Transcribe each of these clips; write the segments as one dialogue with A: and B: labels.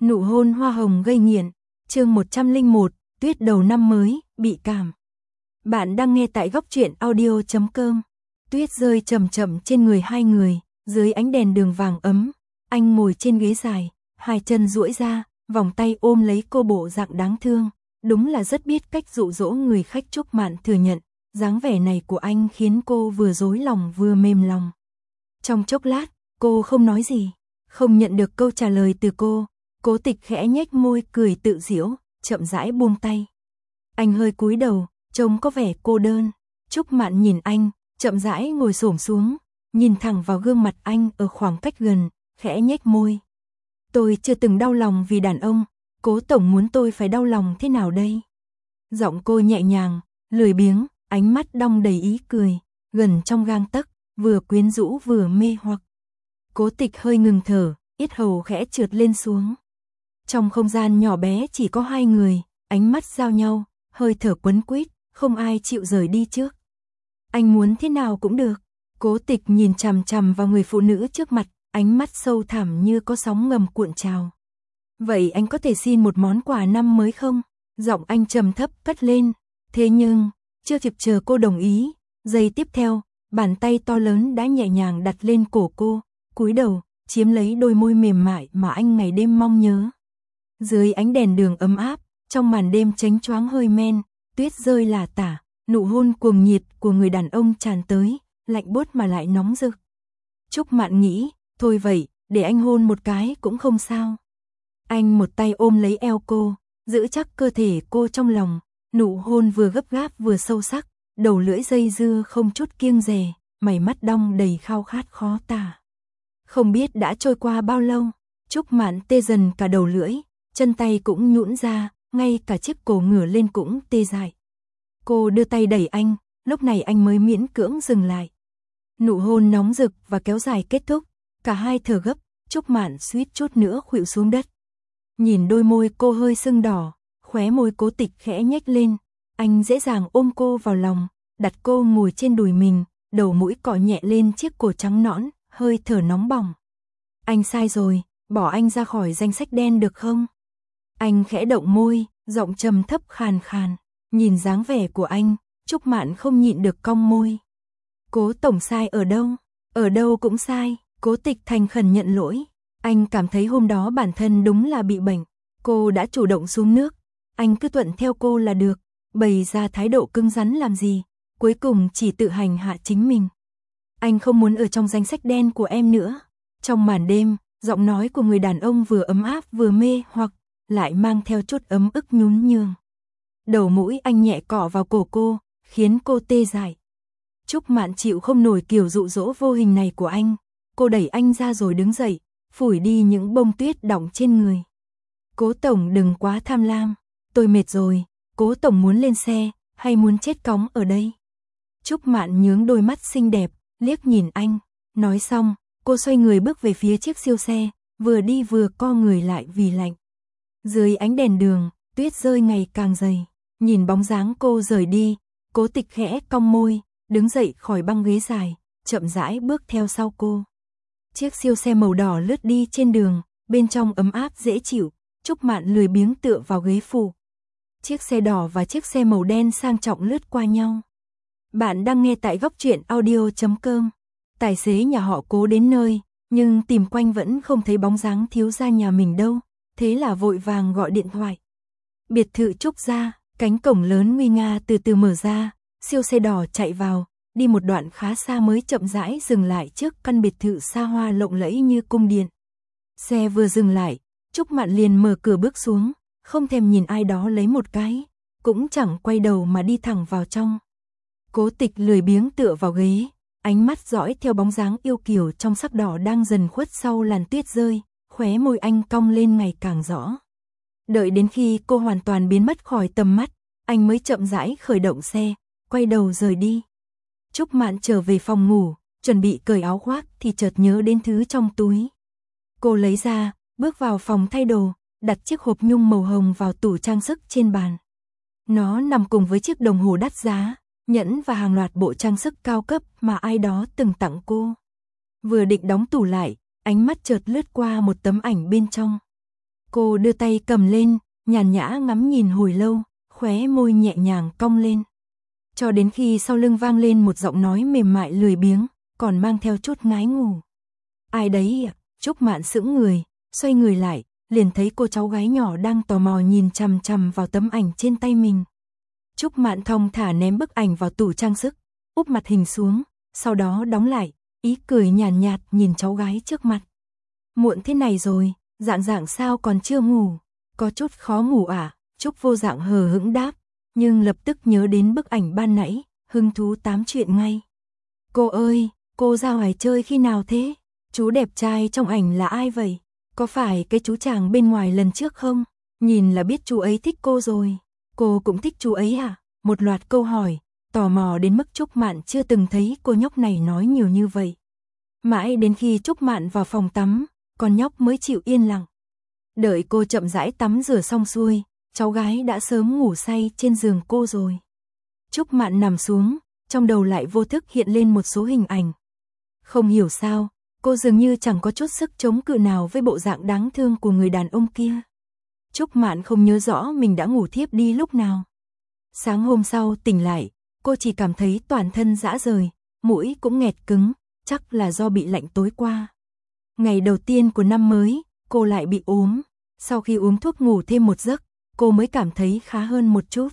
A: Nụ hôn hoa hồng gây nghiện, chương 101, tuyết đầu năm mới, bị cảm. Bạn đang nghe tại góc truyện audio.com. Tuyết rơi chậm chậm trên người hai người, dưới ánh đèn đường vàng ấm. Anh ngồi trên ghế dài, hai chân duỗi ra, vòng tay ôm lấy cô bộ dạng đáng thương. Đúng là rất biết cách dụ dỗ người khách. Trúc Mạn thừa nhận, dáng vẻ này của anh khiến cô vừa rối lòng vừa mềm lòng. Trong chốc lát, cô không nói gì, không nhận được câu trả lời từ cô. Cố Tịch khẽ nhếch môi cười tự giễu, chậm rãi buông tay. Anh hơi cúi đầu, trông có vẻ cô đơn. Trúc Mạn nhìn anh, chậm rãi ngồi xổm xuống, nhìn thẳng vào gương mặt anh ở khoảng cách gần, khẽ nhếch môi. Tôi chưa từng đau lòng vì đàn ông, Cố tổng muốn tôi phải đau lòng thế nào đây? Giọng cô nhẹ nhàng, lười biếng, ánh mắt đong đầy ý cười, gần trong gang tấc, vừa quyến rũ vừa mê hoặc. Cố Tịch hơi ngừng thở, yết hầu khẽ trượt lên xuống. Trong không gian nhỏ bé chỉ có hai người, ánh mắt giao nhau, hơi thở quấn quýt, không ai chịu rời đi trước. Anh muốn thế nào cũng được. Cố Tịch nhìn chằm chằm vào người phụ nữ trước mặt, ánh mắt sâu thẳm như có sóng ngầm cuộn trào. Vậy anh có thể xin một món quà năm mới không? Giọng anh trầm thấp cất lên. Thế nhưng, chưa kịp chờ cô đồng ý, giây tiếp theo, bàn tay to lớn đã nhẹ nhàng đặt lên cổ cô, cúi đầu, chiếm lấy đôi môi mềm mại mà anh ngày đêm mong nhớ. Dưới ánh đèn đường ấm áp, trong màn đêm chánh choáng hơi men, tuyết rơi lả tả, nụ hôn cuồng nhiệt của người đàn ông tràn tới, lạnh buốt mà lại nóng rực. Trúc Mạn nghĩ, thôi vậy, để anh hôn một cái cũng không sao. Anh một tay ôm lấy eo cô, giữ chắc cơ thể cô trong lòng, nụ hôn vừa gấp gáp vừa sâu sắc, đầu lưỡi dây dưa không chút kiêng dè, mày mắt đong đầy khao khát khó tả. Không biết đã trôi qua bao lâu, Trúc Mạn tê dần cả đầu lưỡi, chân tay cũng nhũn ra, ngay cả chiếc cổ ngửa lên cũng tê dại. Cô đưa tay đẩy anh, lúc này anh mới miễn cưỡng dừng lại. Nụ hôn nóng rực và kéo dài kết thúc, cả hai thở gấp, Trúc Mạn suýt chút nữa khuỵu xuống đất. Nhìn đôi môi cô hơi sưng đỏ, khóe môi Cố Tịch khẽ nhếch lên, anh dễ dàng ôm cô vào lòng, đặt cô ngồi trên đùi mình, đầu mũi cọ nhẹ lên chiếc cổ trắng nõn, hơi thở nóng bỏng. Anh sai rồi, bỏ anh ra khỏi danh sách đen được không? Anh khẽ động môi, giọng trầm thấp khàn khàn, nhìn dáng vẻ của anh, Trúc Mạn không nhịn được cong môi. Cố tổng sai ở đâu? Ở đâu cũng sai. Cố Tịch thành khẩn nhận lỗi. Anh cảm thấy hôm đó bản thân đúng là bị bệnh. Cô đã chủ động xuống nước, anh cứ thuận theo cô là được, bày ra thái độ cứng rắn làm gì, cuối cùng chỉ tự hành hạ chính mình. Anh không muốn ở trong danh sách đen của em nữa. Trong màn đêm, giọng nói của người đàn ông vừa ấm áp vừa mê hoặc, lại mang theo chút ấm ức nhún nhường. Đầu mũi anh nhẹ cọ vào cổ cô, khiến cô tê dại. Trúc Mạn chịu không nổi kiểu dụ dỗ vô hình này của anh. Cô đẩy anh ra rồi đứng dậy, phủi đi những bông tuyết đọng trên người. Cố tổng đừng quá tham lam, tôi mệt rồi. Cố tổng muốn lên xe, hay muốn chết cóng ở đây? Trúc Mạn nhướng đôi mắt xinh đẹp, liếc nhìn anh. Nói xong, cô xoay người bước về phía chiếc siêu xe, vừa đi vừa co người lại vì lạnh. Dưới ánh đèn đường, tuyết rơi ngày càng dày. Nhìn bóng dáng cô rời đi, Cố Tịch khẽ cong môi, đứng dậy khỏi băng ghế dài, chậm rãi bước theo sau cô. Chiếc siêu xe màu đỏ lướt đi trên đường, bên trong ấm áp dễ chịu, Trúc Mạn lười biếng tựa vào ghế phụ. Chiếc xe đỏ và chiếc xe màu đen sang trọng lướt qua nhau. Bạn đang nghe tại góc truyện audio.com. Tài xế nhà họ Cố đến nơi, nhưng tìm quanh vẫn không thấy bóng dáng thiếu gia nhà mình đâu, thế là vội vàng gọi điện thoại. Biệt thự Trúc gia, cánh cổng lớn nguy nga từ từ mở ra, siêu xe đỏ chạy vào, đi một đoạn khá xa mới chậm rãi dừng lại trước căn biệt thự xa hoa lộng lẫy như cung điện. Xe vừa dừng lại, Trúc Mạn liền mở cửa bước xuống, không thèm nhìn ai đó lấy một cái, cũng chẳng quay đầu mà đi thẳng vào trong. Cố Tịch lười biếng tựa vào ghế, ánh mắt dõi theo bóng dáng yêu kiều trong sắc đỏ đang dần khuất sau làn tuyết rơi, khóe môi anh cong lên ngày càng rõ. Đợi đến khi cô hoàn toàn biến mất khỏi tầm mắt, anh mới chậm rãi khởi động xe, quay đầu rời đi. Trúc Mạn trở về phòng ngủ, chuẩn bị cởi áo khoác thì chợt nhớ đến thứ trong túi. Cô lấy ra, bước vào phòng thay đồ, đặt chiếc hộp nhung màu hồng vào tủ trang sức trên bàn. Nó nằm cùng với chiếc đồng hồ đắt giá, nhẫn và hàng loạt bộ trang sức cao cấp mà ai đó từng tặng cô. Vừa định đóng tủ lại, ánh mắt chợt lướt qua một tấm ảnh bên trong. Cô đưa tay cầm lên, nhàn nhã ngắm nhìn hồi lâu, khóe môi nhẹ nhàng cong lên. Cho đến khi sau lưng vang lên một giọng nói mềm mại lười biếng, còn mang theo chút ngái ngủ. Ai đấy ạ? Trúc Mạn sững người, xoay người lại, liền thấy cô cháu gái nhỏ đang tò mò nhìn chằm chằm vào tấm ảnh trên tay mình. Trúc Mạn thong thả ném bức ảnh vào tủ trang sức, úp mặt hình xuống, sau đó đóng lại, ý cười nhàn nhạt nhìn cháu gái trước mặt. Muộn thế này rồi, dạng sao còn chưa ngủ, có chút khó ngủ à? Trúc Vô Dạng hờ hững đáp, nhưng lập tức nhớ đến bức ảnh ban nãy, hứng thú tám chuyện ngay. Cô ơi, cô ra ngoài chơi khi nào thế? Chú đẹp trai trong ảnh là ai vậy? Có phải cái chú chàng bên ngoài lần trước không? Nhìn là biết chú ấy thích cô rồi. Cô cũng thích chú ấy à? Một loạt câu hỏi, tò mò đến mức Trúc Mạn chưa từng thấy cô nhóc này nói nhiều như vậy. Mãi đến khi Trúc Mạn vào phòng tắm, con nhóc mới chịu yên lặng. Đợi cô chậm rãi tắm rửa xong xuôi, cháu gái đã sớm ngủ say trên giường cô rồi. Trúc Mạn nằm xuống, trong đầu lại vô thức hiện lên một số hình ảnh. Không hiểu sao, cô dường như chẳng có chút sức chống cự nào với bộ dạng đáng thương của người đàn ông kia. Trúc Mạn không nhớ rõ mình đã ngủ thiếp đi lúc nào. Sáng hôm sau tỉnh lại, cô chỉ cảm thấy toàn thân rã rời, mũi cũng nghẹt cứng, chắc là do bị lạnh tối qua. Ngày đầu tiên của năm mới, cô lại bị ốm. Sau khi uống thuốc ngủ thêm một giấc, cô mới cảm thấy khá hơn một chút.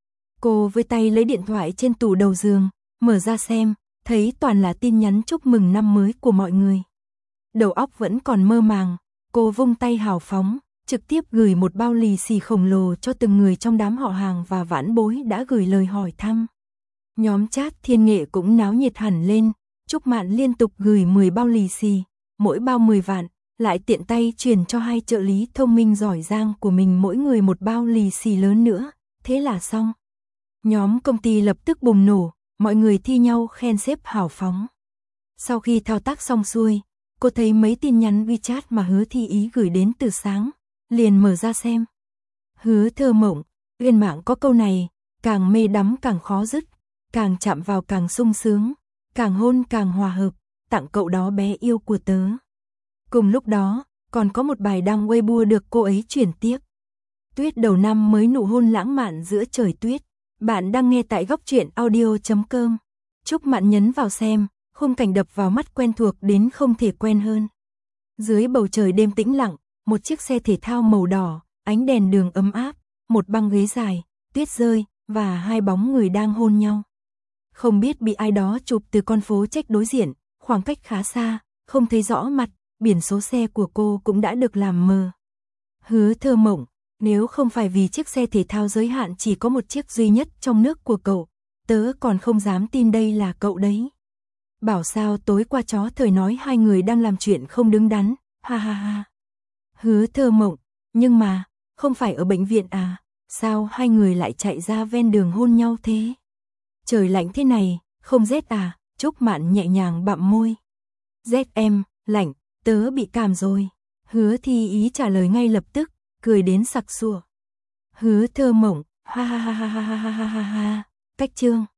A: Cô với tay lấy điện thoại trên tủ đầu giường, mở ra xem, thấy toàn là tin nhắn chúc mừng năm mới của mọi người. Đầu óc vẫn còn mơ màng, cô vung tay hào phóng, trực tiếp gửi một bao lì xì khổng lồ cho từng người trong đám họ hàng và vãn bối đã gửi lời hỏi thăm. Nhóm chat Thiên Nghệ cũng náo nhiệt hẳn lên, Trúc Mạn liên tục gửi 10 bao lì xì, mỗi bao 10 vạn, lại tiện tay truyền cho 2 trợ lý thông minh giỏi giang của mình mỗi người một bao lì xì lớn nữa, thế là xong. Nhóm công ty lập tức bùng nổ, mọi người thi nhau khen sếp hào phóng. Sau khi thao tác xong xuôi, cô thấy mấy tin nhắn WeChat mà Hứa Thi Ý gửi đến từ sáng, liền mở ra xem. Hứa thơ mộng, uyên mạng có câu này, càng mê đắm càng khó dứt, càng chạm vào càng sung sướng, càng hôn càng hòa hợp, tặng cậu đó bé yêu của tớ. Cùng lúc đó, còn có một bài đăng Weibo được cô ấy chuyển tiếp. Tuyết đầu năm mới nụ hôn lãng mạn giữa trời tuyết. Bạn đang nghe tại góc truyện audio.com. Trúc Mạn nhấn vào xem, khung cảnh đập vào mắt quen thuộc đến không thể quen hơn. Dưới bầu trời đêm tĩnh lặng, một chiếc xe thể thao màu đỏ, ánh đèn đường ấm áp, một băng ghế dài, tuyết rơi, và 2 bóng người đang hôn nhau. Không biết bị ai đó chụp từ con phố Trách đối diện, khoảng cách khá xa, không thấy rõ mặt, biển số xe của cô cũng đã được làm mờ. Hứa thơ mộng, nếu không phải vì chiếc xe thể thao giới hạn chỉ có một chiếc duy nhất trong nước của cậu, tớ còn không dám tin đây là cậu đấy. Bảo sao tối qua chó thời nói 2 người đang làm chuyện không đứng đắn, ha ha ha. Hứa thơ mộng, nhưng mà, không phải ở bệnh viện à, sao 2 người lại chạy ra ven đường hôn nhau thế? Trời lạnh thế này, không rét à? Trúc Mạn nhẹ nhàng bặm môi. Rét em, lạnh, tớ bị cảm rồi. Hứa Thi Ý trả lời ngay lập tức, cười đến sặc sụa. Hứa thơ mộng, ha ha ha ha ha ha ha ha. Cách chương